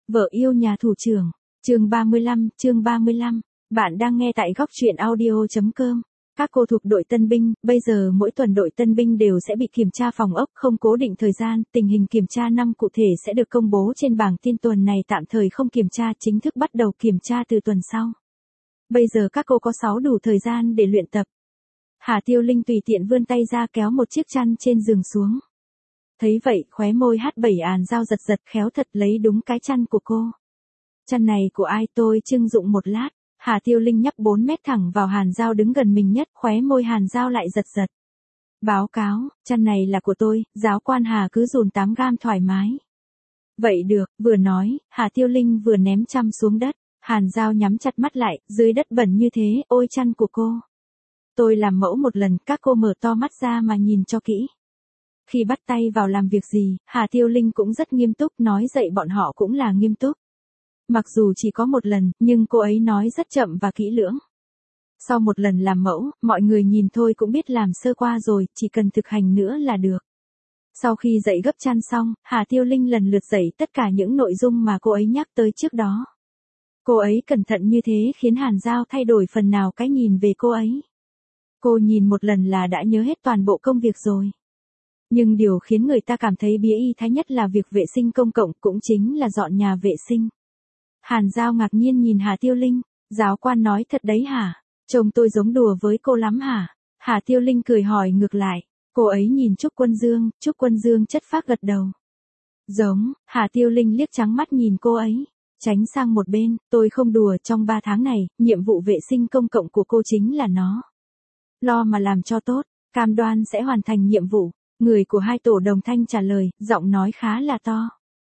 Vợ yêu nhà thủ trưởng. Chương 35. Bạn đang nghe tại góc truyện audio.com. Các cô thuộc đội tân binh, bây giờ mỗi tuần đội tân binh đều sẽ bị kiểm tra phòng ốc không cố định thời gian, tình hình kiểm tra năm cụ thể sẽ được công bố trên bảng tin tuần này tạm thời không kiểm tra, chính thức bắt đầu kiểm tra từ tuần sau. Bây giờ các cô có 6 đủ thời gian để luyện tập. Hà Tiêu Linh tùy tiện vươn tay ra kéo một chiếc chăn trên giường xuống. Thấy vậy, khóe môi H7 Hàn Giao giật giật khéo thật lấy đúng cái chăn của cô. Chăn này của ai? Tôi trưng dụng một lát. Hà Tiêu Linh nhấp 4 mét thẳng vào Hàn Giao đứng gần mình nhất, khóe môi Hàn Giao lại giật giật. Báo cáo, chăn này là của tôi, giáo quan Hà cứ dùn 8 gam thoải mái. Vậy được, vừa nói, Hà Tiêu Linh vừa ném chăn xuống đất. Hàn Giao nhắm chặt mắt lại, dưới đất bẩn như thế, ôi chăn của cô. Tôi làm mẫu một lần, các cô mở to mắt ra mà nhìn cho kỹ. Khi bắt tay vào làm việc gì, Hà Tiêu Linh cũng rất nghiêm túc, nói dạy bọn họ cũng là nghiêm túc. Mặc dù chỉ có một lần, nhưng cô ấy nói rất chậm và kỹ lưỡng. Sau một lần làm mẫu, mọi người nhìn thôi cũng biết làm sơ qua rồi, chỉ cần thực hành nữa là được. Sau khi dạy gấp chăn xong, Hà Tiêu Linh lần lượt dạy tất cả những nội dung mà cô ấy nhắc tới trước đó. Cô ấy cẩn thận như thế khiến Hàn Giao thay đổi phần nào cái nhìn về cô ấy. Cô nhìn một lần là đã nhớ hết toàn bộ công việc rồi. Nhưng điều khiến người ta cảm thấy bía y thái nhất là việc vệ sinh công cộng, cũng chính là dọn nhà vệ sinh. Hàn Giao ngạc nhiên nhìn Hà Tiêu Linh, giáo quan nói thật đấy hả? Trông tôi giống đùa với cô lắm hả? Hà Tiêu Linh cười hỏi ngược lại, cô ấy nhìn Trúc Quân Dương chất phác gật đầu. Giống, Hà Tiêu Linh liếc trắng mắt nhìn cô ấy, tránh sang một bên, tôi không đùa, trong 3 tháng này, nhiệm vụ vệ sinh công cộng của cô chính là nó. Lo mà làm cho tốt, cam đoan sẽ hoàn thành nhiệm vụ. Người của hai tổ đồng thanh trả lời, giọng nói khá là to.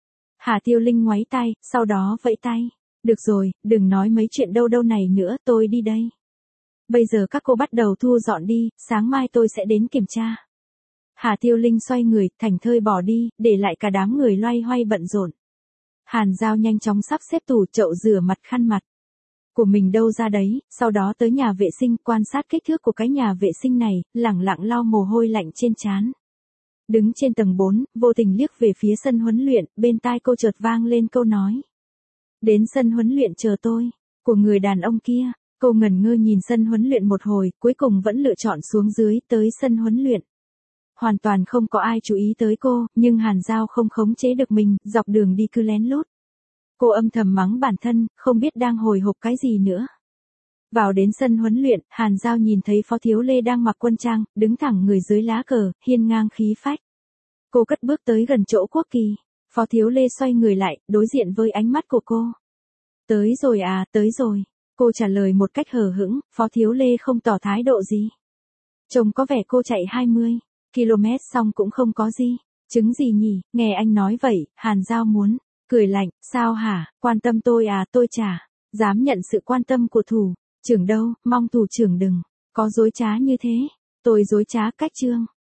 Hà Tiêu Linh ngoáy tay, sau đó vẫy tay. Được rồi, đừng nói mấy chuyện đâu này nữa, tôi đi đây. Bây giờ các cô bắt đầu thu dọn đi, sáng mai tôi sẽ đến kiểm tra. Hà Tiêu Linh xoay người, thảnh thơi bỏ đi, để lại cả đám người loay hoay bận rộn. Hàn Giao nhanh chóng sắp xếp tủ chậu rửa mặt khăn mặt của mình đâu ra đấy, sau đó tới nhà vệ sinh, quan sát kích thước của cái nhà vệ sinh này, lẳng lặng lau mồ hôi lạnh trên trán. Đứng trên tầng 4, vô tình liếc về phía sân huấn luyện, bên tai cô chợt vang lên câu nói. Đến sân huấn luyện chờ tôi, của người đàn ông kia. Cô ngẩn ngơ nhìn sân huấn luyện một hồi, cuối cùng vẫn lựa chọn xuống dưới tới sân huấn luyện. Hoàn toàn không có ai chú ý tới cô, nhưng Hàn Giao không khống chế được mình, dọc đường đi cứ lén lút. Cô âm thầm mắng bản thân, không biết đang hồi hộp cái gì nữa. Vào đến sân huấn luyện, Hàn Giao nhìn thấy Phó Thiếu Lê đang mặc quân trang, đứng thẳng người dưới lá cờ, hiên ngang khí phách. Cô cất bước tới gần chỗ quốc kỳ. Phó Thiếu Lê xoay người lại, đối diện với ánh mắt của cô. Tới rồi à, tới rồi. Cô trả lời một cách hờ hững, Phó Thiếu Lê không tỏ thái độ gì. Trông có vẻ cô chạy 20 km xong cũng không có gì. Chứng gì nhỉ, nghe anh nói vậy, Hàn Giao muốn cười lạnh, sao hả, quan tâm tôi à, tôi chả dám nhận sự quan tâm của thủ trưởng đâu, mong thủ trưởng đừng có dối trá như thế. Tôi dối trá cách trương.